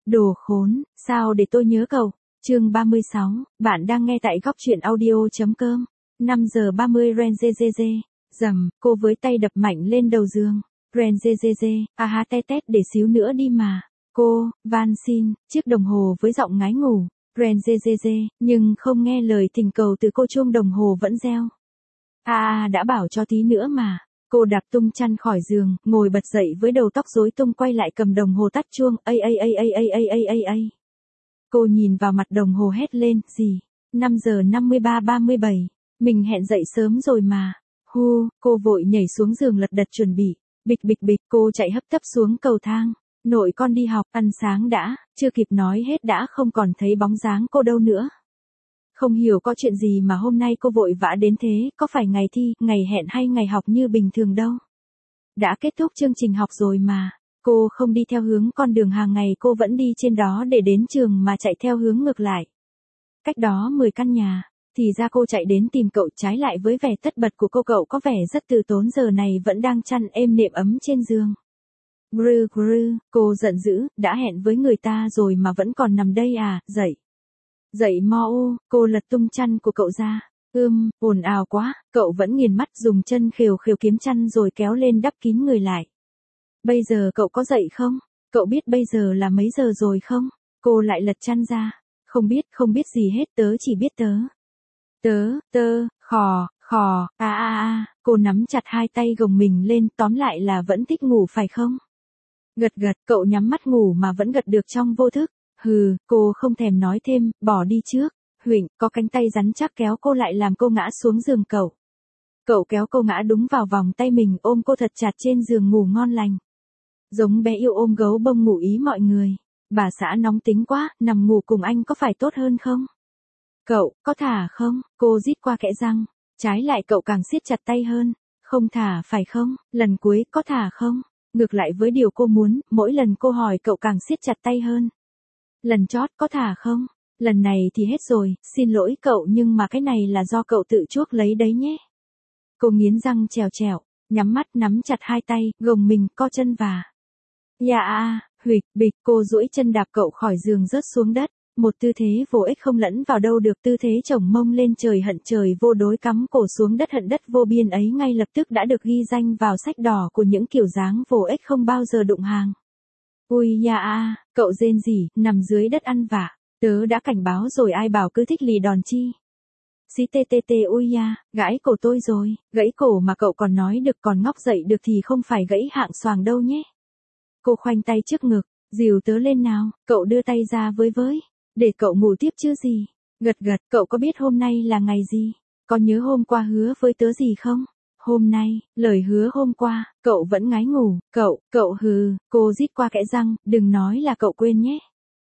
Đồ khốn, sao để tôi nhớ cậu? Chương 36, bạn đang nghe tại góc truyện audio.com. 5 giờ 30 Renzezeze. Rầm, cô với tay đập mạnh lên đầu giường. Renzezeze, ha tét tét để xíu nữa đi mà. Cô, van xin, chiếc đồng hồ với giọng ngái ngủ. Renzezeze, nhưng không nghe lời thỉnh cầu từ cô, chuông đồng hồ vẫn reo. Đã bảo cho tí nữa mà. Cô đạp tung chăn khỏi giường, ngồi bật dậy với đầu tóc rối tung, quay lại cầm đồng hồ tắt chuông. Ai. Cô nhìn vào mặt đồng hồ hét lên, gì? 5 giờ 53:37. Mình hẹn dậy sớm rồi mà. Cô vội nhảy xuống giường lật đật chuẩn bị. Bịch, cô chạy hấp tấp xuống cầu thang. Nội con đi học, ăn sáng đã, chưa kịp nói hết đã không còn thấy bóng dáng cô đâu nữa. Không hiểu có chuyện gì mà hôm nay cô vội vã đến thế, có phải ngày thi, ngày hẹn hay ngày học như bình thường đâu. Đã kết thúc chương trình học rồi mà. Cô không đi theo hướng con đường hàng ngày cô vẫn đi trên đó để đến trường mà chạy theo hướng ngược lại. Cách đó 10 căn nhà, thì ra cô chạy đến tìm cậu, trái lại với vẻ tất bật của cô, cậu có vẻ rất từ tốn, giờ này vẫn đang chăn êm nệm ấm trên giường. Cô giận dữ, đã hẹn với người ta rồi mà vẫn còn nằm đây à, dậy mau, cô lật tung chăn của cậu ra. Ồn ào quá, cậu vẫn nghiền mắt dùng chân khều kiếm chăn rồi kéo lên đắp kín người lại. Bây giờ cậu có dậy không? Cậu biết bây giờ là mấy giờ rồi không? Cô lại lật chăn ra. Không biết gì hết, tớ chỉ biết khò, cô nắm chặt hai tay gồng mình lên, tóm lại là vẫn thích ngủ phải không? Gật, cậu nhắm mắt ngủ mà vẫn gật được trong vô thức. Cô không thèm nói thêm, bỏ đi trước. Huỳnh, có cánh tay rắn chắc kéo cô lại làm cô ngã xuống giường cậu. Cậu kéo cô ngã đúng vào vòng tay mình, ôm cô thật chặt trên giường ngủ ngon lành. Giống bé yêu ôm gấu bông ngủ ý mọi người. Bà xã nóng tính quá, nằm ngủ cùng anh có phải tốt hơn không? Cậu, có thả không? Cô rít qua kẽ răng. Trái lại cậu càng siết chặt tay hơn. Không thả phải không? Lần cuối, có thả không? Ngược lại với điều cô muốn, mỗi lần cô hỏi cậu càng siết chặt tay hơn. Lần chót, có thả không? Lần này thì hết rồi, xin lỗi cậu nhưng mà cái này là do cậu tự chuốc lấy đấy nhé. Cô nghiến răng trèo, nhắm mắt nắm chặt hai tay, gồng mình, co chân và. Huỵch, bịch, cô duỗi chân đạp cậu khỏi giường rớt xuống đất. Một tư thế vô ích không lẫn vào đâu được, tư thế chổng mông lên trời hận trời vô đối, cắm cổ xuống đất hận đất vô biên ấy ngay lập tức đã được ghi danh vào sách đỏ của những kiểu dáng vô ích không bao giờ đụng hàng. Cậu rên rỉ, nằm dưới đất ăn vạ. Tớ đã cảnh báo rồi, ai bảo cứ thích lì đòn chi. Gãy cổ tôi rồi, gãy cổ mà cậu còn nói được, còn ngóc dậy được thì không phải gãy hạng xoàng đâu nhé. Cô khoanh tay trước ngực, dìu tớ lên nào, cậu đưa tay ra với, để cậu ngủ tiếp chứ gì. Gật, cậu có biết hôm nay là ngày gì? Có nhớ hôm qua hứa với tớ gì không? Hôm nay, lời hứa hôm qua, cậu vẫn ngái ngủ, cậu, cô rít qua kẽ răng, đừng nói là cậu quên nhé.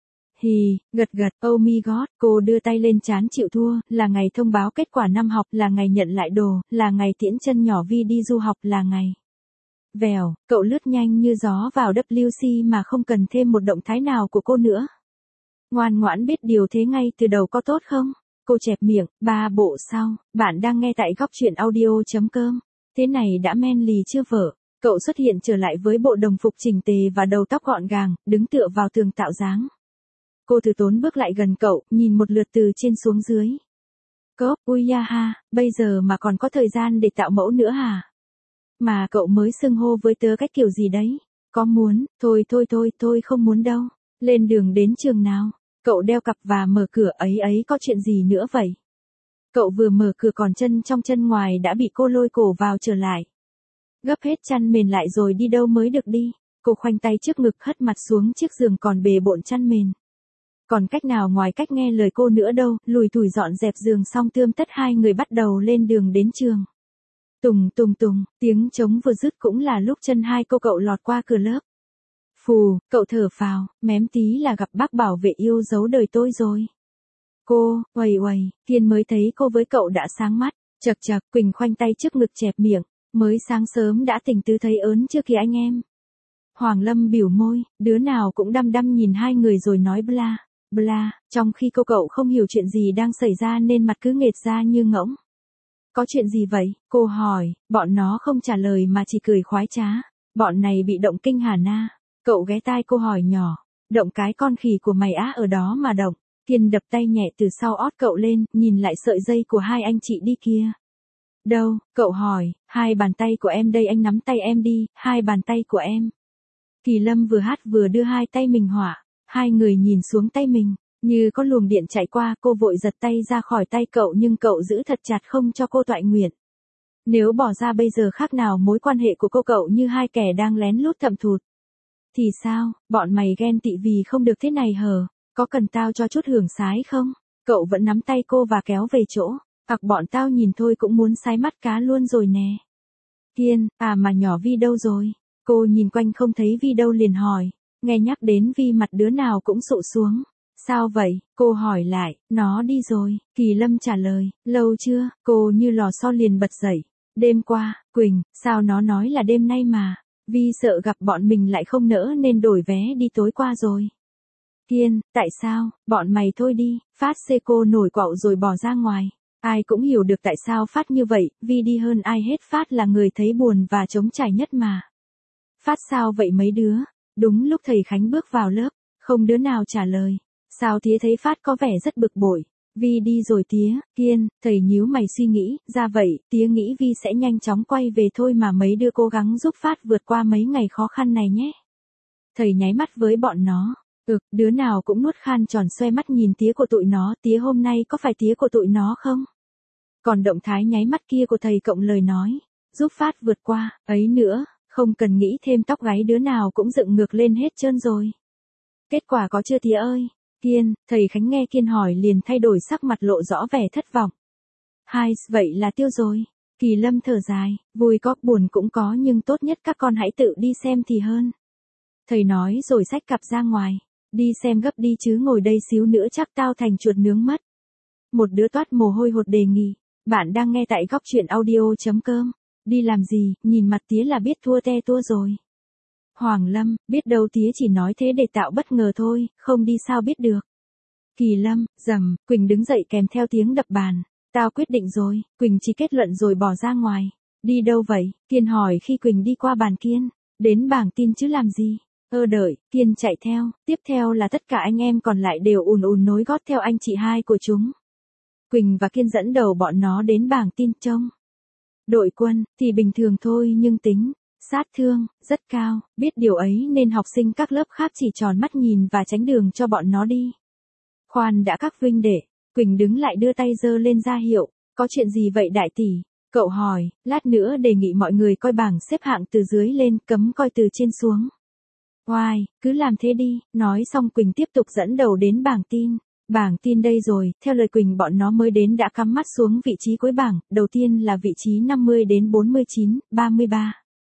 Gật, oh my god, cô đưa tay lên trán chịu thua, là ngày thông báo kết quả năm học, là ngày nhận lại đồ, là ngày tiễn chân nhỏ Vi đi du học, là ngày. Vèo, cậu lướt nhanh như gió vào WC mà không cần thêm một động thái nào của cô nữa. Ngoan ngoãn biết điều thế ngay từ đầu có tốt không? Cô chẹp miệng, 3 bộ sau, bạn đang nghe tại góc truyện audio.com. Thế này đã manly chưa vợ? Cậu xuất hiện trở lại với bộ đồng phục chỉnh tề và đầu tóc gọn gàng, đứng tựa vào tường tạo dáng. Cô từ tốn bước lại gần cậu, nhìn một lượt từ trên xuống dưới. Cốp, bây giờ mà còn có thời gian để tạo mẫu nữa hả? Mà cậu mới xưng hô với tớ cách kiểu gì đấy? Có muốn, thôi không muốn đâu. Lên đường đến trường nào? Cậu đeo cặp và mở cửa, ấy có chuyện gì nữa vậy? Cậu vừa mở cửa còn chân trong chân ngoài đã bị cô lôi cổ vào trở lại. Gấp hết chăn mền lại rồi đi đâu mới được đi? Cô khoanh tay trước ngực hất mặt xuống chiếc giường còn bề bộn chăn mền. Còn cách nào ngoài cách nghe lời cô nữa đâu, lùi thủi dọn dẹp giường xong tươm tất hai người bắt đầu lên đường đến trường. Tùng, tiếng trống vừa dứt cũng là lúc chân hai cô cậu lọt qua cửa lớp. Phù, cậu thở phào, mém tí là gặp bác bảo vệ yêu dấu đời tôi rồi. Cô, uầy, Kiên mới thấy cô với cậu đã sáng mắt, chật, Quỳnh khoanh tay trước ngực chẹp miệng, mới sáng sớm đã tỉnh tứ thấy ớn chưa kìa anh em. Hoàng Lâm biểu môi, đứa nào cũng đăm nhìn hai người rồi nói bla, trong khi cô cậu không hiểu chuyện gì đang xảy ra nên mặt cứ nghệt ra như ngỗng. Có chuyện gì vậy? Cô hỏi, bọn nó không trả lời mà chỉ cười khoái trá. Bọn này bị động kinh hả na? Cậu ghé tai cô hỏi nhỏ. Động cái con khỉ của mày á, ở đó mà động. Kiên đập tay nhẹ từ sau ót cậu lên, nhìn lại sợi dây của hai anh chị đi kia. Đâu, cậu hỏi, hai bàn tay của em đây, anh nắm tay em đi, hai bàn tay của em. Kỳ Lâm vừa hát vừa đưa hai tay mình họa, hai người nhìn xuống tay mình, như có luồng điện chạy qua, cô vội giật tay ra khỏi tay cậu nhưng cậu giữ thật chặt không cho cô toại nguyện. Nếu bỏ ra bây giờ khác nào mối quan hệ của cô cậu như hai kẻ đang lén lút thầm thụt. Thì sao, bọn mày ghen tị vì không được thế này hờ, có cần tao cho chút hưởng sái không? Cậu vẫn nắm tay cô và kéo về chỗ, hoặc bọn tao nhìn thôi cũng muốn sái mắt cá luôn rồi nè. Kiên, à mà nhỏ Vi đâu rồi? Cô nhìn quanh không thấy Vi đâu liền hỏi, nghe nhắc đến Vi mặt đứa nào cũng sụ xuống. Sao vậy? Cô hỏi lại, nó đi rồi. Kỳ Lâm trả lời, lâu chưa? Cô như lò xo liền bật dậy. Đêm qua, Quỳnh, sao nó nói là đêm nay mà. Vi sợ gặp bọn mình lại không nỡ nên đổi vé đi tối qua rồi. Kiên, tại sao? Bọn mày thôi đi. Phát xê cô nổi quạo rồi bỏ ra ngoài. Ai cũng hiểu được tại sao Phát như vậy, Vi đi hơn ai hết, Phát là người thấy buồn và trống trải nhất mà. Phát sao vậy mấy đứa? Đúng lúc thầy Khánh bước vào lớp, không đứa nào trả lời. Sao tía thấy Phát có vẻ rất bực bội. Vi đi rồi tía. Kiên, thầy nhíu mày suy nghĩ, ra vậy, tía nghĩ Vi sẽ nhanh chóng quay về thôi mà mấy đứa cố gắng giúp Phát vượt qua mấy ngày khó khăn này nhé. Thầy nháy mắt với bọn nó. Đứa nào cũng nuốt khan tròn xoe mắt nhìn tía của tụi nó, tía hôm nay có phải tía của tụi nó không? Còn động thái nháy mắt kia của thầy cộng lời nói, giúp Phát vượt qua, ấy nữa, không cần nghĩ thêm, tóc gáy đứa nào cũng dựng ngược lên hết trơn rồi. Kết quả có chưa tía ơi? Kiên, thầy Khánh nghe Kiên hỏi liền thay đổi sắc mặt, lộ rõ vẻ thất vọng. Hai, vậy là tiêu rồi. Kỳ Lâm thở dài, vui có, buồn cũng có nhưng tốt nhất các con hãy tự đi xem thì hơn. Thầy nói rồi xách cặp ra ngoài. Đi xem gấp đi chứ ngồi đây xíu nữa chắc tao thành chuột nướng mất. Một đứa toát mồ hôi hột đề nghị. Bạn đang nghe tại góc truyện audio.com. Đi làm gì, nhìn mặt tía là biết thua te tua rồi. Hoàng Lâm, biết đâu tía chỉ nói thế để tạo bất ngờ thôi, không đi sao biết được. Kỳ Lâm, rầm, Quỳnh đứng dậy kèm theo tiếng đập bàn. Tao quyết định rồi, Quỳnh chỉ kết luận rồi bỏ ra ngoài. Đi đâu vậy? Kiên hỏi khi Quỳnh đi qua bàn Kiên. Đến bảng tin chứ làm gì? Đợi, Kiên chạy theo, tiếp theo là tất cả anh em còn lại đều ùn ùn nối gót theo anh chị hai của chúng. Quỳnh và Kiên dẫn đầu bọn nó đến bảng tin trông. Đội quân, thì bình thường thôi nhưng tính, sát thương, rất cao, biết điều ấy nên học sinh các lớp khác chỉ tròn mắt nhìn và tránh đường cho bọn nó đi. Khoan đã các huynh đệ, Quỳnh đứng lại đưa tay giơ lên ra hiệu, có chuyện gì vậy đại tỷ? Cậu hỏi, lát nữa đề nghị mọi người coi bảng xếp hạng từ dưới lên, cấm coi từ trên xuống. Oai, cứ làm thế đi, nói xong Quỳnh tiếp tục dẫn đầu đến bảng tin. Bảng tin đây rồi, theo lời Quỳnh bọn nó mới đến đã cắm mắt xuống vị trí cuối bảng, đầu tiên là vị trí 50 đến 49, 33.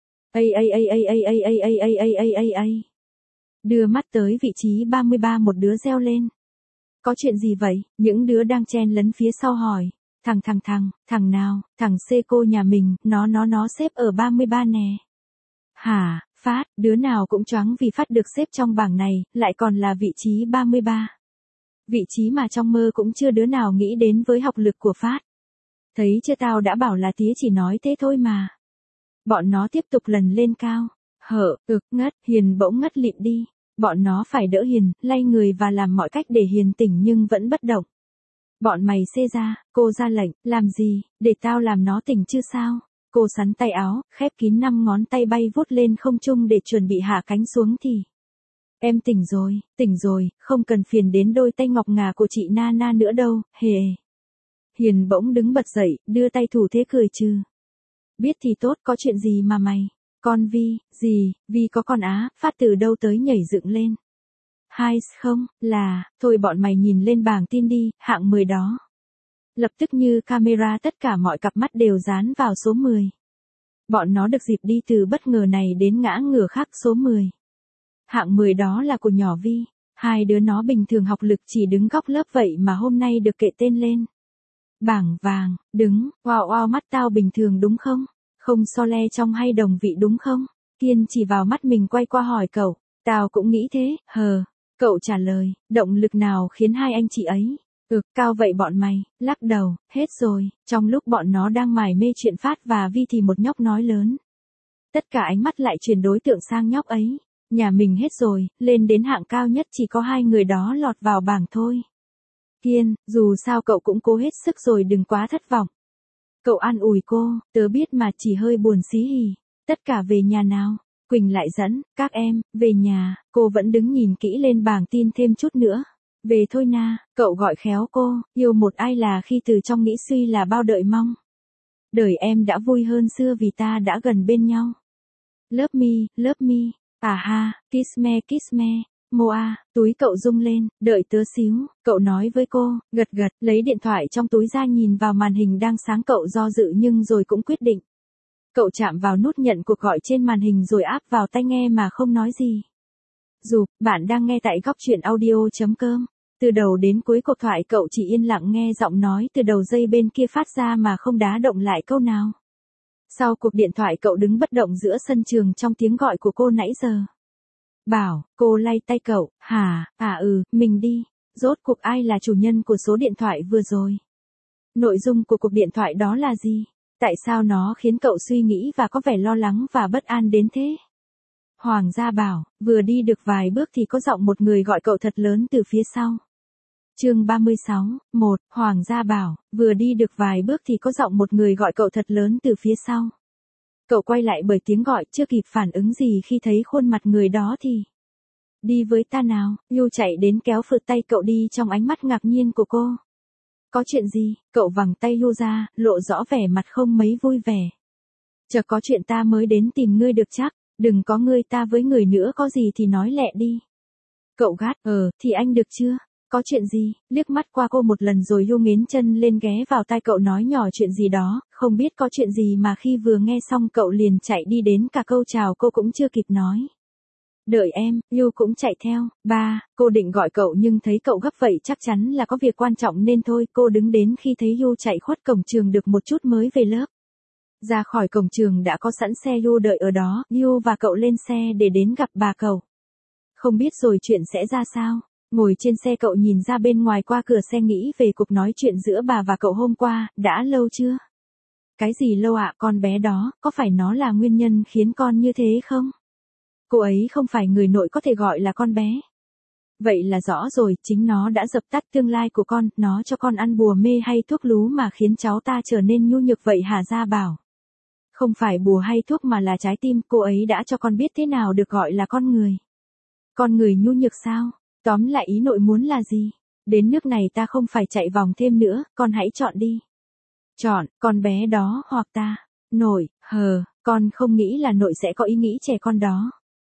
Đưa mắt tới vị trí 33 một đứa reo lên. Có chuyện gì vậy? Những đứa đang chen lấn phía sau hỏi. Thằng nào? Thằng C cô nhà mình, nó xếp ở 33 nè. Hả? Phát, đứa nào cũng choáng vì Phát được xếp trong bảng này, lại còn là vị trí 33. Vị trí mà trong mơ cũng chưa đứa nào nghĩ đến với học lực của Phát. Thấy chưa, tao đã bảo là tía chỉ nói thế thôi mà. Bọn nó tiếp tục lần lên cao. Ngất, Hiền bỗng ngất lịm đi. Bọn nó phải đỡ Hiền, lay người và làm mọi cách để Hiền tỉnh nhưng vẫn bất động. Bọn mày xê ra, cô ra lệnh, làm gì, để tao làm nó tỉnh chứ sao? Cô sắn tay áo, khép kín 5 ngón tay bay vút lên không trung để chuẩn bị hạ cánh xuống thì. Em tỉnh rồi, không cần phiền đến đôi tay ngọc ngà của chị Nana nữa đâu, hề. Hiền bỗng đứng bật dậy, đưa tay thủ thế cười trừ. Biết thì tốt, có chuyện gì mà mày? Con Vi, gì, Vi có con á, Phát từ đâu tới nhảy dựng lên. Hai, không, là, thôi bọn mày nhìn lên bảng tin đi, hạng 10 đó. Lập tức như camera tất cả mọi cặp mắt đều dán vào số 10. Bọn nó được dịp đi từ bất ngờ này đến ngã ngửa khác số 10. Hạng 10 đó là của nhỏ Vi, hai đứa nó bình thường học lực chỉ đứng góc lớp vậy mà hôm nay được kệ tên lên. Bảng vàng, đứng, wow mắt tao bình thường đúng không? Không so le trong hay đồng vị đúng không? Kiên chỉ vào mắt mình quay qua hỏi cậu, tao cũng nghĩ thế, Cậu trả lời, động lực nào khiến hai anh chị ấy? Cao vậy bọn mày, lắc đầu, hết rồi. Trong lúc bọn nó đang mải mê chuyện Phát và Vi thì một nhóc nói lớn. Tất cả ánh mắt lại chuyển đối tượng sang nhóc ấy. Nhà mình hết rồi, lên đến hạng cao nhất chỉ có 2 người đó lọt vào bảng thôi. Kiên, dù sao cậu cũng cố hết sức rồi, đừng quá thất vọng. Cậu an ủi cô, tớ biết mà, chỉ hơi buồn xí hì. Tất cả về nhà nào. Quỳnh lại dẫn, các em, về nhà. Cô vẫn đứng nhìn kỹ lên bảng tin thêm chút nữa. Về thôi na, cậu gọi khéo cô, yêu một ai là khi từ trong nghĩ suy là bao đợi mong. Đời em đã vui hơn xưa vì ta đã gần bên nhau. Love me, à ha, kiss me, Moa, túi cậu rung lên, đợi tớ xíu, cậu nói với cô, gật gật, lấy điện thoại trong túi ra nhìn vào màn hình đang sáng, cậu do dự nhưng rồi cũng quyết định. Cậu chạm vào nút nhận cuộc gọi trên màn hình rồi áp vào tai nghe mà không nói gì. Dù, bạn đang nghe tại góc truyện audio.com. Từ đầu đến cuối cuộc thoại cậu chỉ yên lặng nghe giọng nói từ đầu dây bên kia phát ra mà không đá động lại câu nào. Sau cuộc điện thoại cậu đứng bất động giữa sân trường trong tiếng gọi của cô nãy giờ. Bảo, cô lay tay cậu, hả, mình đi. Rốt cuộc ai là chủ nhân của số điện thoại vừa rồi? Nội dung của cuộc điện thoại đó là gì? Tại sao nó khiến cậu suy nghĩ và có vẻ lo lắng và bất an đến thế? Hoàng gia Bảo, vừa đi được vài bước thì có giọng một người gọi cậu thật lớn từ phía sau. Chương 36, 1, Hoàng gia Bảo, vừa đi được vài bước thì có giọng một người gọi cậu thật lớn từ phía sau. Cậu quay lại bởi tiếng gọi, chưa kịp phản ứng gì khi thấy khuôn mặt người đó thì. Đi với ta nào, Yu chạy đến kéo phượt tay cậu đi trong ánh mắt ngạc nhiên của cô. Có chuyện gì? Cậu vằng tay Yu ra, lộ rõ vẻ mặt không mấy vui vẻ. Chờ có chuyện ta mới đến tìm ngươi được chắc, đừng có ngươi ta với người nữa, có gì thì nói lẹ đi. Cậu gắt, thì anh được chưa? Có chuyện gì? Liếc mắt qua cô một lần rồi Yu nghiến chân lên ghé vào tai cậu nói nhỏ chuyện gì đó, không biết có chuyện gì mà khi vừa nghe xong cậu liền chạy đi, đến cả câu chào cô cũng chưa kịp nói. Đợi em, Yu cũng chạy theo. Ba, cô định gọi cậu nhưng thấy cậu gấp vậy chắc chắn là có việc quan trọng nên thôi, cô đứng đến khi thấy Yu chạy khuất cổng trường được một chút mới về lớp. Ra khỏi cổng trường đã có sẵn xe Yu đợi ở đó, Yu và cậu lên xe để đến gặp bà cậu. Không biết rồi chuyện sẽ ra sao. Ngồi trên xe cậu nhìn ra bên ngoài qua cửa xe nghĩ về cuộc nói chuyện giữa bà và cậu hôm qua, đã lâu chưa? Cái gì lâu ạ, con bé đó, có phải nó là nguyên nhân khiến con như thế không? Cô ấy không phải người nội có thể gọi là con bé. Vậy là rõ rồi, chính nó đã dập tắt tương lai của con, nó cho con ăn bùa mê hay thuốc lú mà khiến cháu ta trở nên nhu nhược vậy hả? Gia Bảo. Không phải bùa hay thuốc mà là trái tim, cô ấy đã cho con biết thế nào được gọi là con người. Con người nhu nhược sao? Tóm lại ý nội muốn là gì? Đến nước này ta không phải chạy vòng thêm nữa, con hãy chọn đi. Chọn, con bé đó hoặc ta. Nội, con không nghĩ là nội sẽ có ý nghĩ trẻ con đó.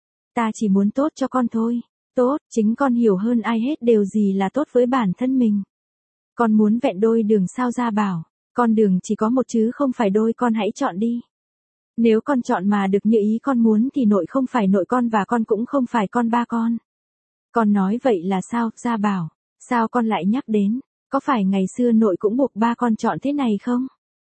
Ta chỉ muốn tốt cho con thôi. Tốt, chính con hiểu hơn ai hết điều gì là tốt với bản thân mình. Con muốn vẹn đôi đường sao? Gia Bảo. Con đường chỉ có một chứ không phải đôi, con hãy chọn đi. Nếu con chọn mà được như ý con muốn thì nội không phải nội con và con cũng không phải con ba con. Con nói vậy là sao? Gia Bảo. Sao con lại nhắc đến? Có phải ngày xưa nội cũng buộc ba con chọn thế này không?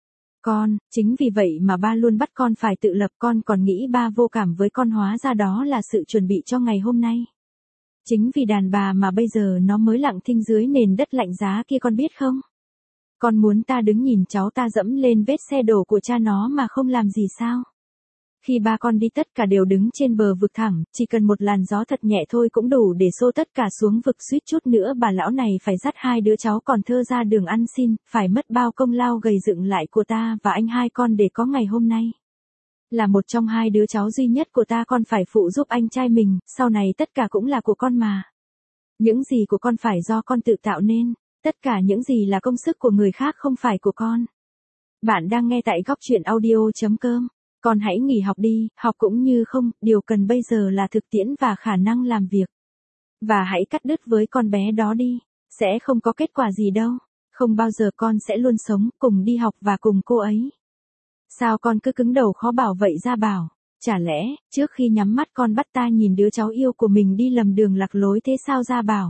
Chính vì vậy mà ba luôn bắt con phải tự lập, con còn nghĩ ba vô cảm với con, hóa ra đó là sự chuẩn bị cho ngày hôm nay. Chính vì đàn bà mà bây giờ nó mới lặng thinh dưới nền đất lạnh giá kia, con biết không? Con muốn ta đứng nhìn cháu ta dẫm lên vết xe đổ của cha nó mà không làm gì sao? Khi ba con đi tất cả đều đứng trên bờ vực thẳm, chỉ cần một làn gió thật nhẹ thôi cũng đủ để xô tất cả xuống vực, suýt chút nữa bà lão này phải dắt 2 đứa cháu còn thơ ra đường ăn xin, phải mất bao công lao gầy dựng lại của ta và anh hai con để có ngày hôm nay. Là một trong 2 đứa cháu duy nhất của ta, con phải phụ giúp anh trai mình, sau này tất cả cũng là của con mà. Những gì của con phải do con tự tạo nên, tất cả những gì là công sức của người khác không phải của con. Bạn đang nghe tại góc truyện audio.com. Con hãy nghỉ học đi, học cũng như không, điều cần bây giờ là thực tiễn và khả năng làm việc. Và hãy cắt đứt với con bé đó đi, sẽ không có kết quả gì đâu, không bao giờ, con sẽ luôn sống, cùng đi học và cùng cô ấy. Sao con cứ cứng đầu khó bảo vậy? Gia Bảo. Chả lẽ, trước khi nhắm mắt con bắt ta nhìn đứa cháu yêu của mình đi lầm đường lạc lối thế sao? Gia Bảo.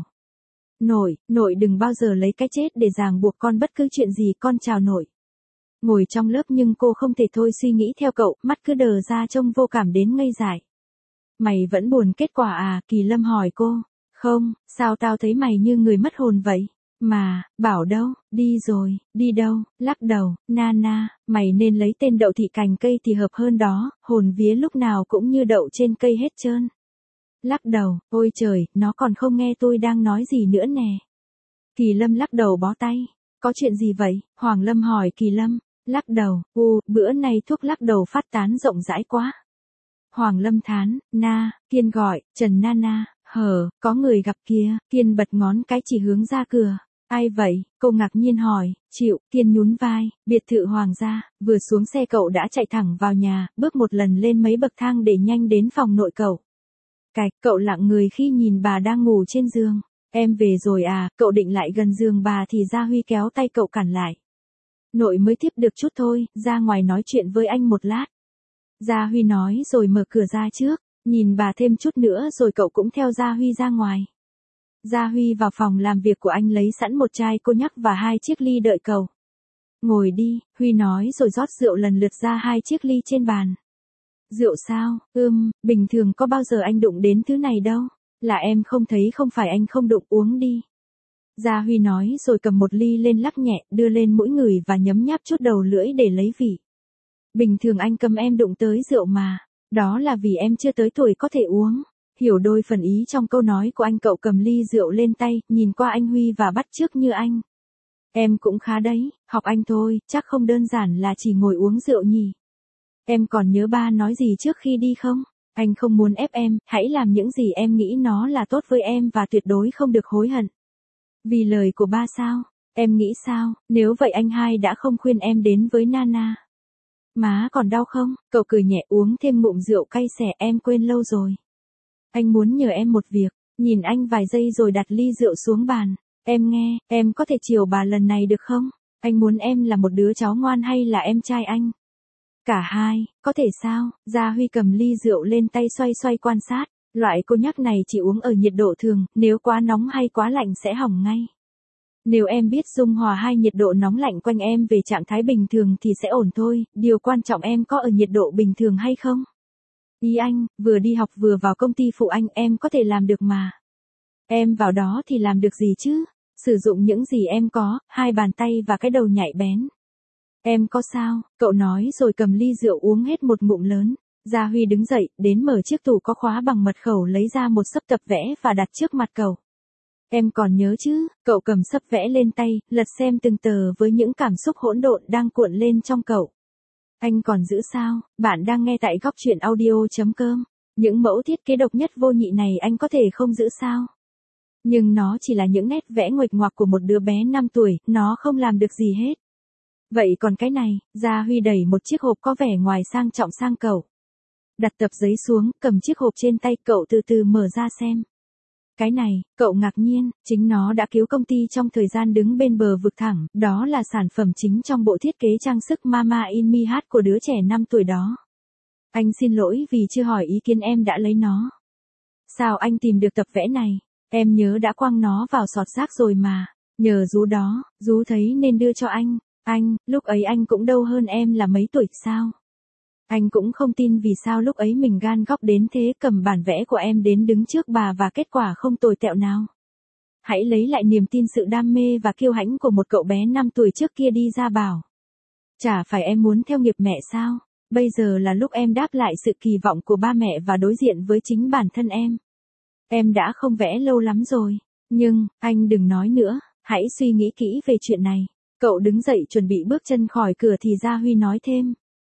Nội đừng bao giờ lấy cái chết để ràng buộc con bất cứ chuyện gì, con chào nội. Ngồi trong lớp nhưng cô không thể thôi suy nghĩ theo cậu, mắt cứ đờ ra trông vô cảm đến ngây dại. Mày vẫn buồn kết quả à? Kỳ Lâm hỏi cô. Không, sao tao thấy mày như người mất hồn vậy? Mà, Bảo đâu? Đi rồi. Đi đâu? Lắc đầu. Nana, mày nên lấy tên đậu thị cành cây thì hợp hơn đó, hồn vía lúc nào cũng như đậu trên cây hết trơn. Lắc đầu, ôi trời, nó còn không nghe tôi đang nói gì nữa nè. Kỳ Lâm lắc đầu bó tay. Có chuyện gì vậy? Hoàng Lâm hỏi Kỳ Lâm. Lắc đầu, bữa nay thuốc lắc đầu phát tán rộng rãi quá. Hoàng Lâm thán, Kiên gọi, Trần Nana, có người gặp kìa. Kiên bật ngón cái chỉ hướng ra cửa. Ai vậy? Cô ngạc nhiên hỏi. Chịu. Kiên nhún vai. Biệt thự Hoàng gia. Vừa xuống xe cậu đã chạy thẳng vào nhà, bước một lần lên mấy bậc thang để nhanh đến phòng nội cậu. Cậu lặng người khi nhìn bà đang ngủ trên giường. Em về rồi à? Cậu định lại gần giường bà thì Gia Huy kéo tay cậu cản lại. Nội mới tiếp được chút thôi, ra ngoài nói chuyện với anh một lát. Gia Huy nói rồi mở cửa ra trước, nhìn bà thêm chút nữa rồi cậu cũng theo Gia Huy ra ngoài. Gia Huy vào phòng làm việc của anh lấy sẵn một chai cô nhắc và 2 chiếc ly đợi cậu. Ngồi đi, Huy nói rồi rót rượu lần lượt ra 2 chiếc ly trên bàn. Rượu sao? Bình thường có bao giờ anh đụng đến thứ này đâu. Là em không thấy, không phải anh không đụng, uống đi. Gia Huy nói rồi cầm một ly lên lắc nhẹ, đưa lên mũi người và nhấm nháp chút đầu lưỡi để lấy vị. Bình thường anh cấm em đụng tới rượu mà. Đó là vì em chưa tới tuổi có thể uống. Hiểu đôi phần ý trong câu nói của anh. Cậu cầm ly rượu lên tay, nhìn qua anh Huy và bắt chước như anh. Em cũng khá đấy, học anh thôi, chắc không đơn giản là chỉ ngồi uống rượu nhỉ. Em còn nhớ ba nói gì trước khi đi không? Anh không muốn ép em, hãy làm những gì em nghĩ nó là tốt với em và tuyệt đối không được hối hận. Vì lời của ba sao? Em nghĩ sao, nếu vậy anh hai đã không khuyên em đến với Nana? Má còn đau không? Cậu cười nhẹ, uống thêm ngụm rượu cay xè. Em quên lâu rồi. Anh muốn nhờ em một việc. Nhìn anh vài giây rồi đặt ly rượu xuống bàn. Em nghe, em có thể chiều bà lần này được không? Anh muốn em là một đứa cháu ngoan hay là em trai anh? Cả hai, có thể sao? Gia Huy cầm ly rượu lên tay xoay xoay quan sát. Loại cô nhắc này chỉ uống ở nhiệt độ thường, nếu quá nóng hay quá lạnh sẽ hỏng ngay. Nếu em biết dung hòa hai nhiệt độ nóng lạnh quanh em về trạng thái bình thường thì sẽ ổn thôi, điều quan trọng em có ở nhiệt độ bình thường hay không? Ý anh, vừa đi học vừa vào công ty phụ anh, em có thể làm được mà. Em vào đó thì làm được gì chứ? Sử dụng những gì em có, 2 bàn tay và cái đầu nhạy bén. Em có sao? Cậu nói rồi cầm ly rượu uống hết một ngụm lớn. Gia Huy đứng dậy, đến mở chiếc tủ có khóa bằng mật khẩu lấy ra một xấp tập vẽ và đặt trước mặt cậu. Em còn nhớ chứ? Cậu cầm xấp vẽ lên tay, lật xem từng tờ với những cảm xúc hỗn độn đang cuộn lên trong cậu. Anh còn giữ sao? Bạn đang nghe tại góc truyện audio.com. Những mẫu thiết kế độc nhất vô nhị này anh có thể không giữ sao? Nhưng nó chỉ là những nét vẽ nguệch ngoạc của một đứa bé 5 tuổi, nó không làm được gì hết. Vậy còn cái này? Gia Huy đẩy một chiếc hộp có vẻ ngoài sang trọng sang cậu. Đặt tập giấy xuống, cầm chiếc hộp trên tay, cậu từ từ mở ra xem. Cái này, cậu ngạc nhiên, chính nó đã cứu công ty trong thời gian đứng bên bờ vực thẳm, đó là sản phẩm chính trong bộ thiết kế trang sức Mama in Me hát của đứa trẻ 5 tuổi đó. Anh xin lỗi vì chưa hỏi ý kiến, em đã lấy nó. Sao anh tìm được tập vẽ này? Em nhớ đã quăng nó vào sọt rác rồi mà. Nhờ Dú đó, Dú thấy nên đưa cho anh. Anh, lúc ấy anh cũng đâu hơn em là mấy tuổi sao? Anh cũng không tin vì sao lúc ấy mình gan góc đến thế, cầm bản vẽ của em đến đứng trước bà và kết quả không tồi tẹo nào. Hãy lấy lại niềm tin, sự đam mê và kiêu hãnh của một cậu bé 5 tuổi trước kia đi ra bảo. Chả phải em muốn theo nghiệp mẹ sao? Bây giờ là lúc em đáp lại sự kỳ vọng của ba mẹ và đối diện với chính bản thân em. Em đã không vẽ lâu lắm rồi. Nhưng, anh đừng nói nữa, hãy suy nghĩ kỹ về chuyện này. Cậu đứng dậy chuẩn bị bước chân khỏi cửa thì Gia Huy nói thêm.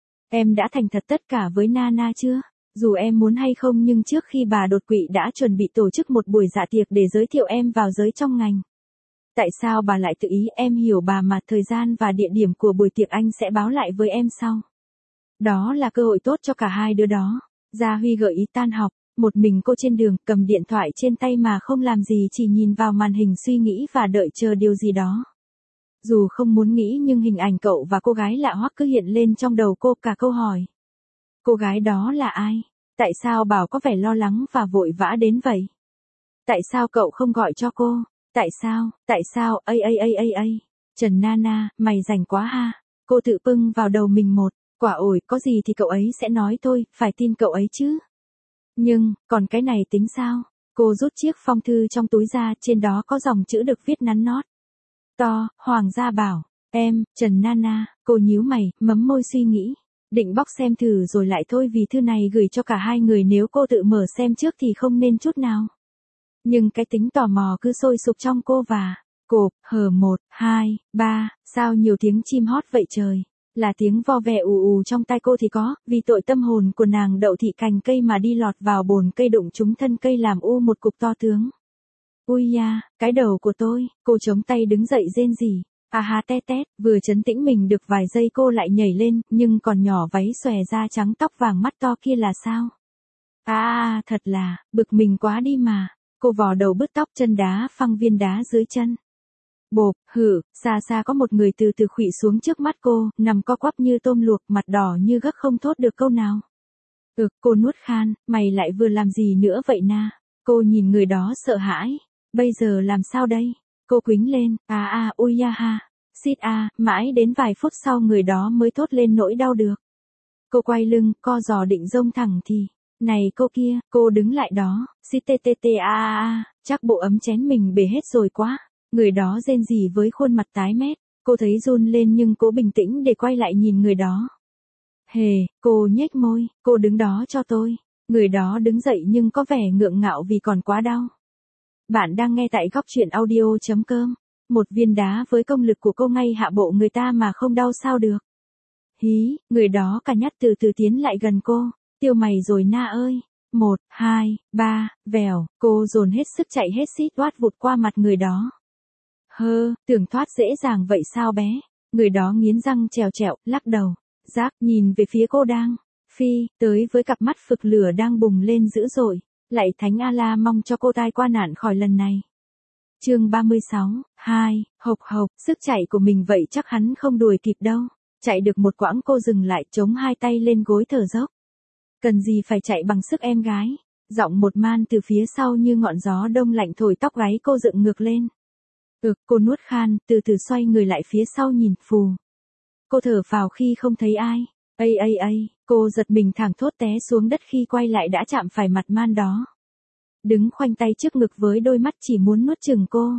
Em đã thành thật tất cả với Nana chưa? Dù em muốn hay không, nhưng trước khi bà đột quỵ đã chuẩn bị tổ chức một buổi dạ tiệc để giới thiệu em vào giới trong ngành. Tại sao bà lại tự ý? Em hiểu bà mà, thời gian và địa điểm của buổi tiệc anh sẽ báo lại với em sau. Đó là cơ hội tốt cho cả hai đứa đó. Gia Huy gợi ý tan học, một mình cô trên đường, cầm điện thoại trên tay mà không làm gì, chỉ nhìn vào màn hình suy nghĩ và đợi chờ điều gì đó. Dù không muốn nghĩ nhưng hình ảnh cậu và cô gái lạ hoắc cứ hiện lên trong đầu cô, cả câu hỏi. Cô gái đó là ai? Tại sao Bảo có vẻ lo lắng và vội vã đến vậy? Tại sao cậu không gọi cho cô? Tại sao, Trần Nana, mày rảnh quá ha. Cô tự pưng vào đầu mình một quả ổi, có gì thì cậu ấy sẽ nói thôi, phải tin cậu ấy chứ. Nhưng, còn cái này tính sao? Cô rút chiếc phong thư trong túi ra, trên đó có dòng chữ được viết nắn nót. To, Hoàng gia Bảo, em, Trần Nana. Cô nhíu mày, mấm môi suy nghĩ. Định bóc xem thử rồi lại thôi vì thư này gửi cho cả hai người nếu cô tự mở xem trước thì không nên chút nào. Nhưng cái tính tò mò cứ sôi sục trong cô và cộp, hờ 1, 2, 3, sao nhiều tiếng chim hót vậy trời. Là tiếng vo ve ù ù trong tai cô thì có, vì tội tâm hồn của nàng đậu thị cành cây mà đi lọt vào bồn cây đụng trúng thân cây làm u một cục to tướng. Ui da, cái đầu của tôi, cô chống tay đứng dậy rên rỉ. À ha tét tét, vừa trấn tĩnh mình được vài giây cô lại nhảy lên, nhưng còn nhỏ váy xòe da trắng tóc vàng mắt to kia là sao? Thật là, bực mình quá đi mà. Cô vò đầu bứt tóc chân đá phăng viên đá dưới chân. Bộp, xa xa có một người từ từ khuỵu xuống trước mắt cô, nằm co quắp như tôm luộc, mặt đỏ như gấc không thốt được câu nào. Cô nuốt khan, mày lại vừa làm gì nữa vậy na? Cô nhìn người đó sợ hãi. Bây giờ làm sao đây? Cô quýnh lên, ui ya ha, xít mãi đến vài phút sau người đó mới thốt lên nỗi đau được. Cô quay lưng, co giò định dông thẳng thì, này cô kia, cô đứng lại đó, xít chắc bộ ấm chén mình bể hết rồi quá. Người đó rên rỉ với khuôn mặt tái mét, cô thấy run lên nhưng cố bình tĩnh để quay lại nhìn người đó. Cô nhếch môi, cô đứng đó cho tôi. Người đó đứng dậy nhưng có vẻ ngượng ngạo vì còn quá đau. Bạn đang nghe tại góc truyện audio.com. Một viên đá với công lực của cô ngay hạ bộ người ta mà không đau sao được. Người đó cả nhắc từ từ tiến lại gần cô. Tiêu mày rồi na ơi. 1, 2, 3, vèo, cô dồn hết sức chạy hết xít oát vụt qua mặt người đó. Tưởng thoát dễ dàng vậy sao bé? Người đó nghiến răng trèo trẹo, lắc đầu. Giác nhìn về phía cô đang tới với cặp mắt phực lửa đang bùng lên dữ dội. Lạy Thánh A-la mong cho cô tai qua nạn khỏi lần này. Chương 36, 2, hộc, sức chạy của mình vậy chắc hắn không đuổi kịp đâu. Chạy được một quãng cô dừng lại chống hai tay lên gối thở dốc. Cần gì phải chạy bằng sức em gái. Giọng một man từ phía sau như ngọn gió đông lạnh thổi tóc gáy cô dựng ngược lên. Cô nuốt khan, từ từ xoay người lại phía sau nhìn phù. Cô thở phào khi không thấy ai. Cô giật mình thẳng thốt té xuống đất khi quay lại đã chạm phải mặt man đó. Đứng khoanh tay trước ngực với đôi mắt chỉ muốn nuốt chửng cô.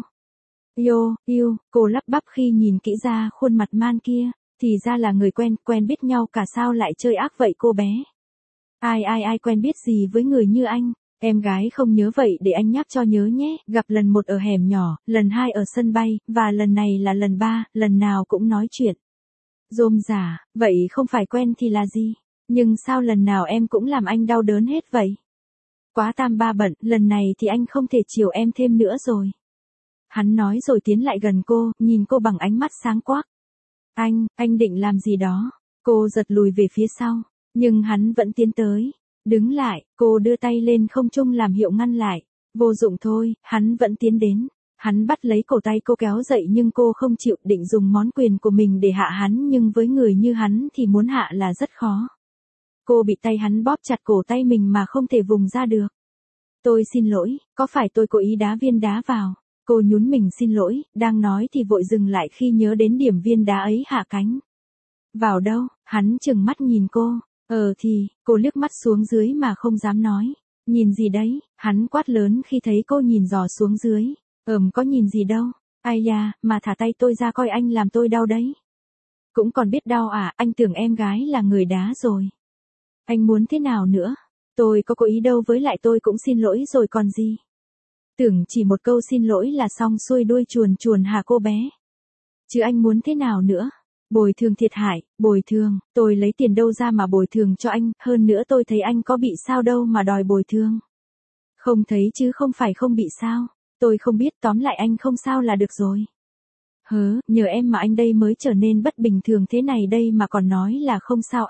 Cô lắp bắp khi nhìn kỹ ra khuôn mặt man kia, thì ra là người quen biết nhau cả sao lại chơi ác vậy cô bé. Ai quen biết gì với người như anh. Em gái không nhớ vậy để anh nhắc cho nhớ nhé. Gặp lần 1 ở hẻm nhỏ, lần 2 ở sân bay, và lần này là lần 3, lần nào cũng nói chuyện. Rôm rả, vậy không phải quen thì là gì? Nhưng sao lần nào em cũng làm anh đau đớn hết vậy? Quá tam ba bận, lần này thì anh không thể chiều em thêm nữa rồi. Hắn nói rồi tiến lại gần cô, nhìn cô bằng ánh mắt sáng quắc. Anh định làm gì đó? Cô giật lùi về phía sau, nhưng hắn vẫn tiến tới. Đứng lại, cô đưa tay lên không trung làm hiệu ngăn lại. Vô dụng thôi, hắn vẫn tiến đến. Hắn bắt lấy cổ tay cô kéo dậy nhưng cô không chịu, định dùng món quyền của mình để hạ hắn nhưng với người như hắn thì muốn hạ là rất khó. Cô bị tay hắn bóp chặt cổ tay mình mà không thể vùng ra được. Tôi xin lỗi, có phải tôi cố ý đá viên đá vào? Cô nhún mình xin lỗi, đang nói thì vội dừng lại khi nhớ đến điểm viên đá ấy hạ cánh. Vào đâu? Hắn trừng mắt nhìn cô. Cô liếc mắt xuống dưới mà không dám nói. Nhìn gì đấy? Hắn quát lớn khi thấy cô nhìn dò xuống dưới. Có nhìn gì đâu. Ai da, mà thả tay tôi ra coi anh làm tôi đau đấy. Cũng còn biết đau à, anh tưởng em gái là người đá rồi. Anh muốn thế nào nữa? Tôi có cố ý đâu, với lại tôi cũng xin lỗi rồi còn gì. Tưởng chỉ một câu xin lỗi là xong xuôi đuôi chuồn hả cô bé? Chứ anh muốn thế nào nữa? Bồi thường thiệt hại, bồi thường, tôi lấy tiền đâu ra mà bồi thường cho anh, hơn nữa tôi thấy anh có bị sao đâu mà đòi bồi thường. Không thấy chứ không phải không bị sao, tôi không biết, tóm lại anh không sao là được rồi. Nhờ em mà anh đây mới trở nên bất bình thường thế này đây mà còn nói là không sao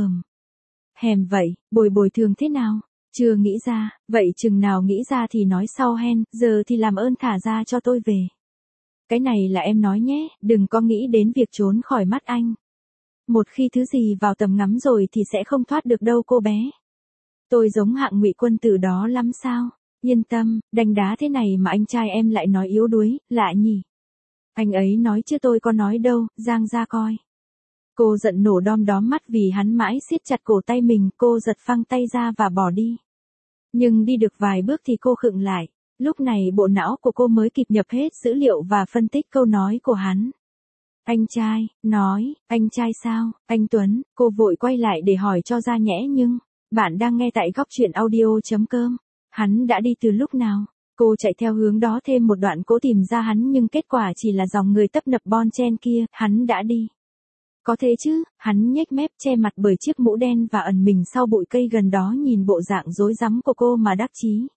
Hèm vậy, bồi thường thế nào? Chưa nghĩ ra, vậy chừng nào nghĩ ra thì nói sau hen, giờ thì làm ơn thả ra cho tôi về. Cái này là em nói nhé, đừng có nghĩ đến việc trốn khỏi mắt anh. Một khi thứ gì vào tầm ngắm rồi thì sẽ không thoát được đâu cô bé. Tôi giống hạng Ngụy Quân Tử đó lắm sao? Yên tâm, đánh đá thế này mà anh trai em lại nói yếu đuối, lạ nhỉ? Anh ấy nói chứ tôi có nói đâu, giang ra coi. Cô giận nổ đom đóm mắt vì hắn mãi siết chặt cổ tay mình, cô giật phăng tay ra và bỏ đi. Nhưng đi được vài bước thì cô khựng lại. Lúc này bộ não của cô mới kịp nhập hết dữ liệu và phân tích câu nói của hắn. Anh trai, nói, anh trai sao, anh Tuấn, cô vội quay lại để hỏi cho ra nhẽ nhưng, bạn đang nghe tại góc truyện audio.com. Hắn đã đi từ lúc nào? Cô chạy theo hướng đó thêm một đoạn cố tìm ra hắn nhưng kết quả chỉ là dòng người tấp nập bon chen kia, hắn đã đi. Có thế chứ, hắn nhếch mép che mặt bởi chiếc mũ đen và ẩn mình sau bụi cây gần đó nhìn bộ dạng rối rắm của cô mà đắc chí.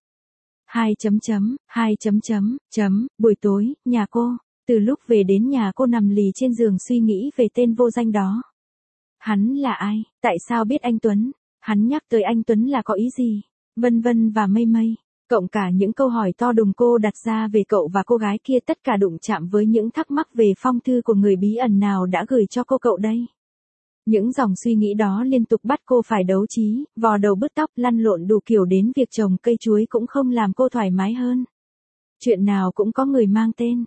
Buổi tối, nhà cô, từ lúc về đến nhà cô nằm lì trên giường suy nghĩ về tên vô danh đó. Hắn là ai, tại sao biết anh Tuấn, hắn nhắc tới anh Tuấn là có ý gì, vân vân và mây mây. Cộng cả những câu hỏi to đùng cô đặt ra về cậu và cô gái kia tất cả đụng chạm với những thắc mắc về phong thư của người bí ẩn nào đã gửi cho cô cậu đây. Những dòng suy nghĩ đó liên tục bắt cô phải đấu trí, vò đầu bứt tóc lăn lộn đủ kiểu đến việc trồng cây chuối cũng không làm cô thoải mái hơn. Chuyện nào cũng có người mang tên,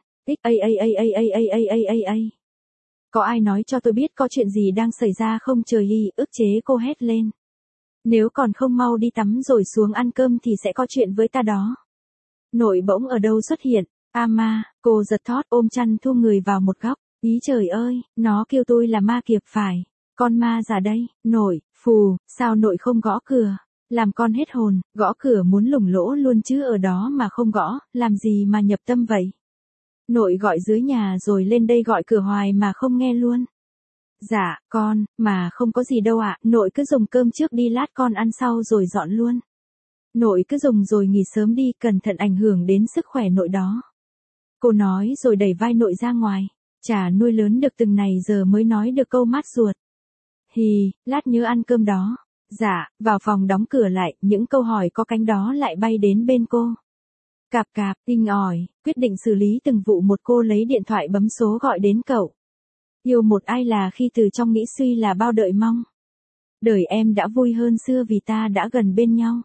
có ai nói cho tôi biết có chuyện gì đang xảy ra không trời ức chế cô hét lên. Nếu còn không mau đi tắm rồi xuống ăn cơm thì sẽ có chuyện với ta đó. Nội bỗng ở đâu xuất hiện, ma, cô giật thót ôm chăn thu người vào một góc, ý trời ơi, nó kêu tôi là ma kiệp phải, con ma già đây, nội, phù, sao nội không gõ cửa, làm con hết hồn, gõ cửa muốn lủng lỗ luôn chứ ở đó mà không gõ, làm gì mà nhập tâm vậy. Nội gọi dưới nhà rồi lên đây gọi cửa hoài mà không nghe luôn. Dạ, con, mà không có gì đâu ạ, nội cứ dùng cơm trước đi lát con ăn sau rồi dọn luôn. Nội cứ dùng rồi nghỉ sớm đi, cẩn thận ảnh hưởng đến sức khỏe nội đó. Cô nói rồi đẩy vai nội ra ngoài, chả nuôi lớn được từng này giờ mới nói được câu mát ruột. Hì, lát nhớ ăn cơm đó. Dạ, vào phòng đóng cửa lại, những câu hỏi có cánh đó lại bay đến bên cô. Cạp cạp, inh ỏi, quyết định xử lý từng vụ một cô lấy điện thoại bấm số gọi đến cậu. Yêu một ai là khi từ trong nghĩ suy là bao đợi mong. Đời em đã vui hơn xưa vì ta đã gần bên nhau.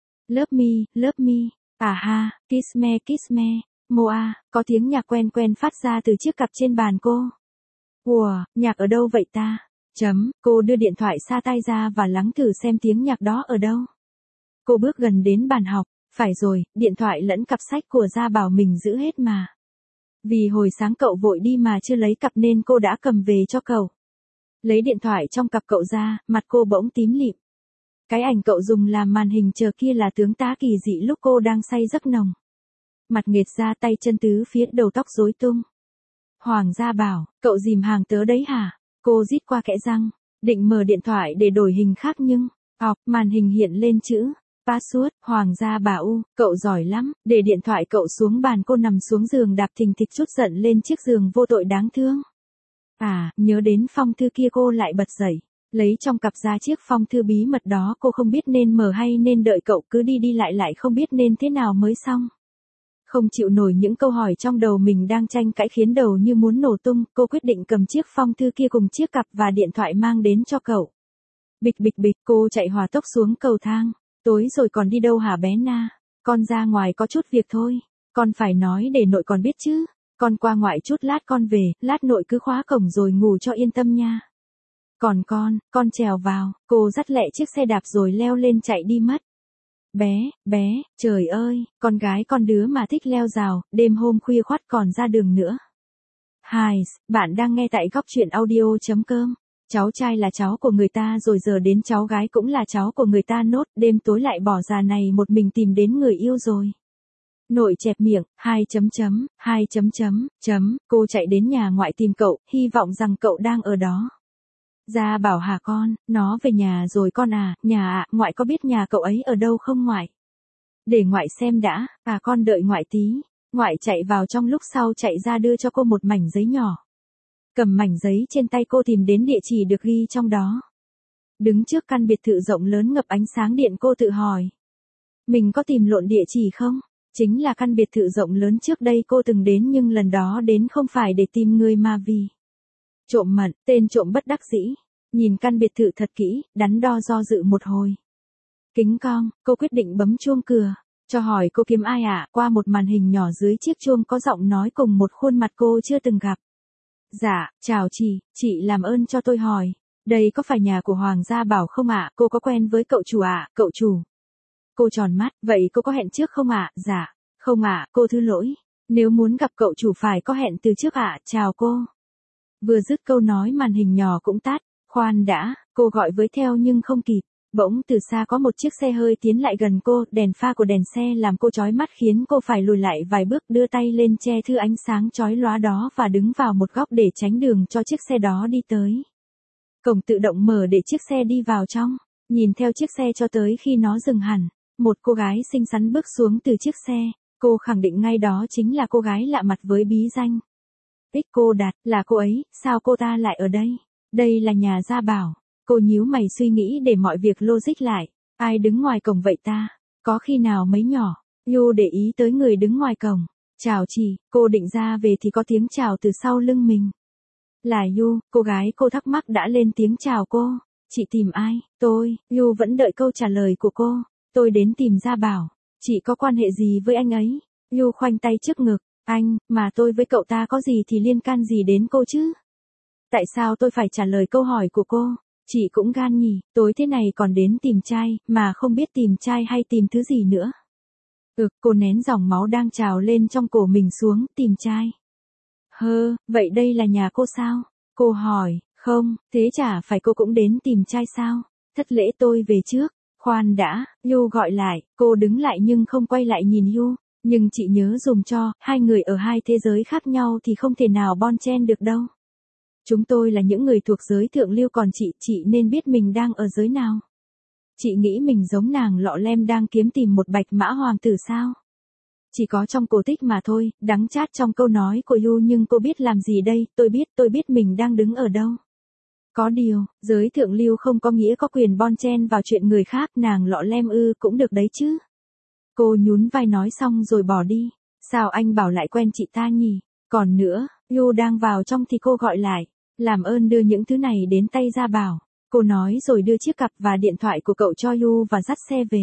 Love me, à ha, kiss me, Moa, có tiếng nhạc quen quen phát ra từ chiếc cặp trên bàn cô. Ủa, nhạc ở đâu vậy ta? Cô đưa điện thoại xa tai ra và lắng thử xem tiếng nhạc đó ở đâu. Cô bước gần đến bàn học, phải rồi, điện thoại lẫn cặp sách của Gia bảo mình giữ hết mà. Vì hồi sáng cậu vội đi mà chưa lấy cặp nên cô đã cầm về cho cậu. Lấy điện thoại trong cặp cậu ra, mặt cô bỗng tím lịm. Cái ảnh cậu dùng làm màn hình chờ kia là tướng tá kỳ dị lúc cô đang say giấc nồng. Mặt nghệt ra tay chân tứ phía đầu tóc rối tung. Hoàng Gia bảo, cậu dìm hàng tớ đấy hả? Cô rít qua kẽ răng, định mở điện thoại để đổi hình khác nhưng, màn hình hiện lên chữ. Password, Hoàng Gia bảo, cậu giỏi lắm, để điện thoại cậu xuống bàn cô nằm xuống giường đạp thình thịch chút giận lên chiếc giường vô tội đáng thương. À, nhớ đến phong thư kia cô lại bật dậy, lấy trong cặp ra chiếc phong thư bí mật đó cô không biết nên mở hay nên đợi cậu cứ đi đi lại không biết nên thế nào mới xong. Không chịu nổi những câu hỏi trong đầu mình đang tranh cãi khiến đầu như muốn nổ tung, cô quyết định cầm chiếc phong thư kia cùng chiếc cặp và điện thoại mang đến cho cậu. Bịch, cô chạy hỏa tốc xuống cầu thang. Tối rồi còn đi đâu hả bé Na? Con ra ngoài có chút việc thôi. Con phải nói để nội con biết chứ. Con qua ngoại chút lát con về, lát nội cứ khóa cổng rồi ngủ cho yên tâm nha. Còn con trèo vào, cô dắt lẹ chiếc xe đạp rồi leo lên chạy đi mất. Bé, trời ơi, con gái con đứa mà thích leo rào, đêm hôm khuya khoắt còn ra đường nữa. Hi, bạn đang nghe tại góc truyện audio.com. Cháu trai là cháu của người ta rồi giờ đến cháu gái cũng là cháu của người ta nốt, đêm tối lại bỏ già này một mình tìm đến người yêu rồi. Nội chẹp miệng, cô chạy đến nhà ngoại tìm cậu, hy vọng rằng cậu đang ở đó. Gia bảo hả con, nó về nhà rồi con à, nhà ạ, ngoại có biết nhà cậu ấy ở đâu không ngoại? Để ngoại xem đã, con đợi ngoại tí. Ngoại chạy vào trong lúc sau chạy ra đưa cho cô một mảnh giấy nhỏ. Cầm mảnh giấy trên tay cô tìm đến địa chỉ được ghi trong đó. Đứng trước căn biệt thự rộng lớn ngập ánh sáng điện cô tự hỏi. Mình có tìm lộn địa chỉ không? Chính là căn biệt thự rộng lớn trước đây cô từng đến nhưng lần đó đến không phải để tìm người mà vì trộm mật, tên trộm bất đắc dĩ. Nhìn căn biệt thự thật kỹ, đắn đo do dự một hồi. Kính cong, cô quyết định bấm chuông cửa. Cho hỏi cô kiếm ai ạ? Qua một màn hình nhỏ dưới chiếc chuông có giọng nói cùng một khuôn mặt cô chưa từng gặp. Dạ, chào chị làm ơn cho tôi hỏi. Đây có phải nhà của Hoàng Gia Bảo không ạ? Cô có quen với cậu chủ ạ? Cậu chủ. Cô tròn mắt, vậy cô có hẹn trước không ạ? Dạ, không ạ, cô thứ lỗi. Nếu muốn gặp cậu chủ phải có hẹn từ trước ạ, chào cô. Vừa dứt câu nói màn hình nhỏ cũng tắt. Khoan đã, cô gọi với theo nhưng không kịp. Bỗng từ xa có một chiếc xe hơi tiến lại gần cô, đèn pha của đèn xe làm cô chói mắt khiến cô phải lùi lại vài bước, đưa tay lên che thứ ánh sáng chói lóa đó và đứng vào một góc để tránh đường cho chiếc xe đó đi tới. Cổng tự động mở để chiếc xe đi vào trong. Nhìn theo chiếc xe cho tới khi nó dừng hẳn, một cô gái xinh xắn bước xuống từ chiếc xe. Cô khẳng định ngay đó chính là cô gái lạ mặt với bí danh. Cô Đạt, là cô ấy, sao cô ta lại ở đây? Đây là nhà Gia Bảo. Cô nhíu mày suy nghĩ để mọi việc logic lại. Ai đứng ngoài cổng vậy ta? Có khi nào mấy nhỏ? Yu để ý tới người đứng ngoài cổng. Chào chị, cô định ra về thì có tiếng chào từ sau lưng mình. Là Yu, cô gái cô thắc mắc đã lên tiếng chào cô. Chị tìm ai? Tôi, Yu vẫn đợi câu trả lời của cô. Tôi đến tìm Gia Bảo. Chị có quan hệ gì với anh ấy? Yu khoanh tay trước ngực. Anh, mà tôi với cậu ta có gì thì liên can gì đến cô chứ? Tại sao tôi phải trả lời câu hỏi của cô? Chị cũng gan nhỉ, tối thế này còn đến tìm trai, mà không biết tìm trai hay tìm thứ gì nữa. Cô nén dòng máu đang trào lên trong cổ mình xuống, tìm trai. Vậy đây là nhà cô sao? Cô hỏi, không, thế chả phải cô cũng đến tìm trai sao? Thất lễ tôi về trước. Khoan đã, Yu gọi lại, cô đứng lại nhưng không quay lại nhìn Yu. Nhưng chị nhớ dùm cho, hai người ở hai thế giới khác nhau thì không thể nào bon chen được đâu. Chúng tôi là những người thuộc giới thượng lưu, còn chị nên biết mình đang ở giới nào. Chị nghĩ mình giống nàng lọ lem đang kiếm tìm một bạch mã hoàng tử sao? Chỉ có trong cổ tích mà thôi, đắng chát trong câu nói của Yu, nhưng cô biết làm gì đây? Tôi biết mình đang đứng ở đâu. Có điều, giới thượng lưu không có nghĩa có quyền bon chen vào chuyện người khác, nàng lọ lem cũng được đấy chứ. Cô nhún vai nói xong rồi bỏ đi. Sao anh Bảo lại quen chị ta nhỉ? Còn nữa, Yu đang vào trong thì cô gọi lại. Làm ơn đưa những thứ này đến tay Gia Bảo. Cô nói rồi đưa chiếc cặp và điện thoại của cậu cho Yu và dắt xe về.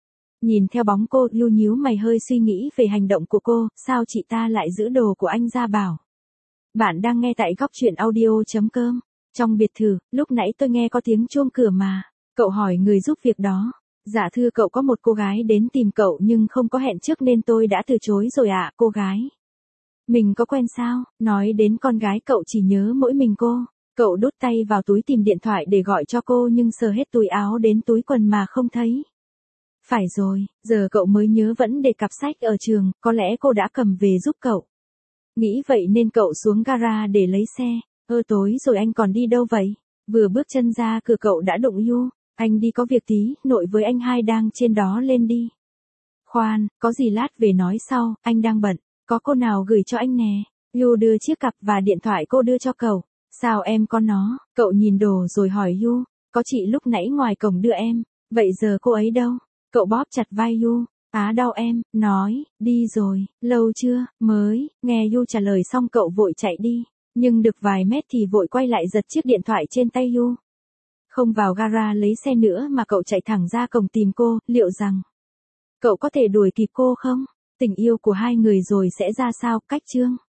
Nhìn theo bóng cô, Yu nhíu mày hơi suy nghĩ về hành động của cô, sao chị ta lại giữ đồ của anh Gia Bảo. Bạn đang nghe tại góc truyện audio.com. Trong biệt thự, lúc nãy tôi nghe có tiếng chuông cửa mà. Cậu hỏi người giúp việc đó. Dạ thưa cậu, có một cô gái đến tìm cậu nhưng không có hẹn trước nên tôi đã từ chối rồi ạ. Cô gái mình có quen sao? Nói đến con gái cậu chỉ nhớ mỗi mình cô. Cậu đút tay vào túi tìm điện thoại để gọi cho cô nhưng sờ hết túi áo đến túi quần mà không thấy. Phải rồi, giờ cậu mới nhớ vẫn để cặp sách ở trường, có lẽ cô đã cầm về giúp cậu. Nghĩ vậy nên cậu xuống gara để lấy xe. Tối rồi anh còn đi đâu vậy? Vừa bước chân ra cửa cậu đã đụng Yu. Anh đi có việc tí, nội với anh hai đang trên đó, lên đi. Khoan, có gì lát về nói sau, anh đang bận. Có cô nào gửi cho anh nè. Yu đưa chiếc cặp và điện thoại cô đưa cho cậu. Sao em có nó? Cậu nhìn đồ rồi hỏi Yu. Có chị lúc nãy ngoài cổng đưa em. Vậy giờ cô ấy đâu? Cậu bóp chặt vai Yu. Đau em, nói, đi rồi, lâu chưa, mới, nghe Yu trả lời xong cậu vội chạy đi. Nhưng được vài mét thì vội quay lại giật chiếc điện thoại trên tay Yu. Không vào gara lấy xe nữa mà cậu chạy thẳng ra cổng tìm cô, liệu rằng cậu có thể đuổi kịp cô không? Tình yêu của hai người rồi sẽ ra sao? Cách chương